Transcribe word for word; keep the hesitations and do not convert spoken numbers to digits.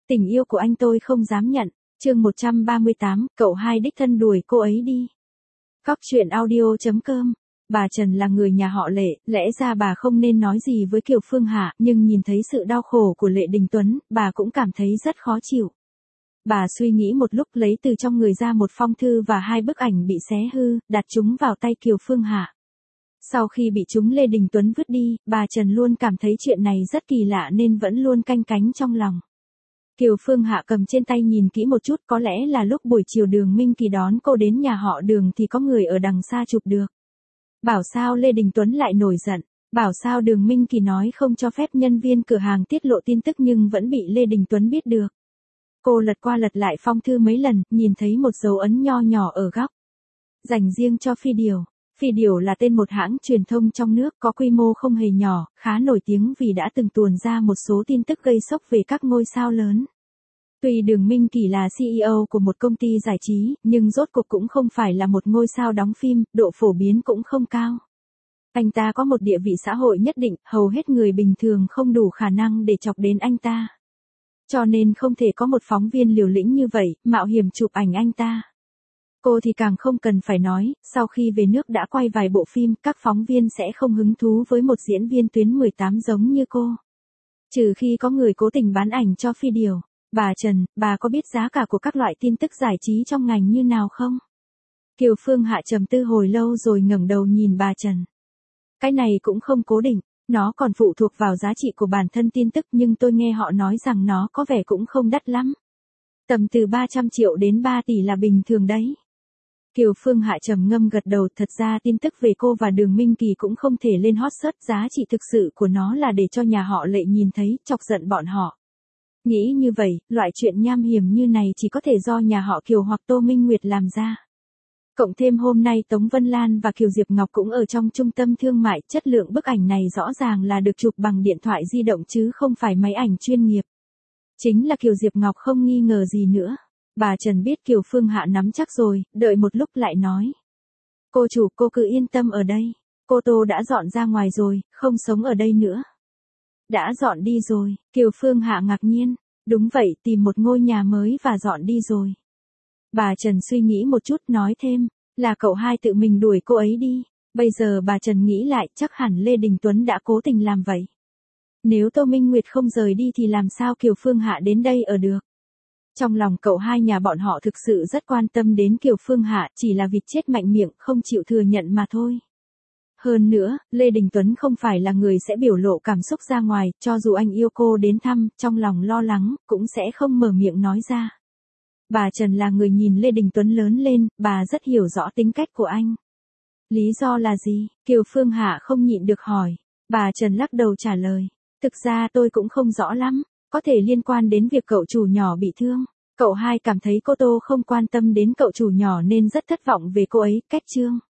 Tình yêu của anh tôi không dám nhận. Chương một trăm ba mươi tám, cậu hai đích thân đuổi cô ấy đi. Cóc truyện audio chấm com. Bà Trần là người nhà họ Lệ, lẽ ra bà không nên nói gì với Kiều Phương Hạ, nhưng nhìn thấy sự đau khổ của Lệ Đình Tuấn, bà cũng cảm thấy rất khó chịu. Bà suy nghĩ một lúc lấy từ trong người ra một phong thư và hai bức ảnh bị xé hư, đặt chúng vào tay Kiều Phương Hạ. Sau khi bị chúng Lê Đình Tuấn vứt đi, bà Trần luôn cảm thấy chuyện này rất kỳ lạ nên vẫn luôn canh cánh trong lòng. Kiều Phương Hạ cầm trên tay nhìn kỹ một chút, có lẽ là lúc buổi chiều Đường Minh Kỳ đón cô đến nhà họ Đường thì có người ở đằng xa chụp được. Bảo sao Lê Đình Tuấn lại nổi giận, bảo sao Đường Minh Kỳ nói không cho phép nhân viên cửa hàng tiết lộ tin tức nhưng vẫn bị Lê Đình Tuấn biết được. Cô lật qua lật lại phong thư mấy lần, nhìn thấy một dấu ấn nho nhỏ ở góc. Dành riêng cho Phi Điều. Phi Điều là tên một hãng truyền thông trong nước có quy mô không hề nhỏ, khá nổi tiếng vì đã từng tuồn ra một số tin tức gây sốc về các ngôi sao lớn. Tuy Đường Minh Kỳ là xê e ô của một công ty giải trí, nhưng rốt cuộc cũng không phải là một ngôi sao đóng phim, độ phổ biến cũng không cao. Anh ta có một địa vị xã hội nhất định, hầu hết người bình thường không đủ khả năng để chọc đến anh ta. Cho nên không thể có một phóng viên liều lĩnh như vậy, mạo hiểm chụp ảnh anh ta. Cô thì càng không cần phải nói, sau khi về nước đã quay vài bộ phim, các phóng viên sẽ không hứng thú với một diễn viên tuyến mười tám giống như cô. Trừ khi có người cố tình bán ảnh cho Phi Điều. Bà Trần, bà có biết giá cả của các loại tin tức giải trí trong ngành như nào không? Kiều Phương Hạ trầm tư hồi lâu rồi ngẩng đầu nhìn bà Trần. Cái này cũng không cố định, nó còn phụ thuộc vào giá trị của bản thân tin tức nhưng tôi nghe họ nói rằng nó có vẻ cũng không đắt lắm. Tầm từ ba trăm triệu đến ba tỷ là bình thường đấy. Kiều Phương Hạ trầm ngâm gật đầu, thật ra tin tức về cô và Đường Minh Kỳ cũng không thể lên hot search, giá trị thực sự của nó là để cho nhà họ Lệ nhìn thấy, chọc giận bọn họ. Nghĩ như vậy, loại chuyện nham hiểm như này chỉ có thể do nhà họ Kiều hoặc Tô Minh Nguyệt làm ra. Cộng thêm hôm nay Tống Vân Lan và Kiều Diệp Ngọc cũng ở trong trung tâm thương mại, chất lượng bức ảnh này rõ ràng là được chụp bằng điện thoại di động chứ không phải máy ảnh chuyên nghiệp. Chính là Kiều Diệp Ngọc không nghi ngờ gì nữa. Bà Trần biết Kiều Phương Hạ nắm chắc rồi, đợi một lúc lại nói. Cô chủ, cô cứ yên tâm ở đây. Cô Tô đã dọn ra ngoài rồi, không sống ở đây nữa. Đã dọn đi rồi, Kiều Phương Hạ ngạc nhiên. Đúng vậy, tìm một ngôi nhà mới và dọn đi rồi. Bà Trần suy nghĩ một chút nói thêm, là cậu hai tự mình đuổi cô ấy đi. Bây giờ bà Trần nghĩ lại, chắc hẳn Lê Đình Tuấn đã cố tình làm vậy. Nếu Tô Minh Nguyệt không rời đi thì làm sao Kiều Phương Hạ đến đây ở được. Trong lòng cậu hai nhà bọn họ thực sự rất quan tâm đến Kiều Phương Hạ, chỉ là vịt chết mạnh miệng không chịu thừa nhận mà thôi. Hơn nữa, Lê Đình Tuấn không phải là người sẽ biểu lộ cảm xúc ra ngoài, cho dù anh yêu cô đến thăm, trong lòng lo lắng, cũng sẽ không mở miệng nói ra. Bà Trần là người nhìn Lê Đình Tuấn lớn lên, bà rất hiểu rõ tính cách của anh. Lý do là gì? Kiều Phương Hạ không nhịn được hỏi. Bà Trần lắc đầu trả lời. Thực ra tôi cũng không rõ lắm, có thể liên quan đến việc cậu chủ nhỏ bị thương. Cậu hai cảm thấy cô Tô không quan tâm đến cậu chủ nhỏ nên rất thất vọng về cô ấy, cách chương.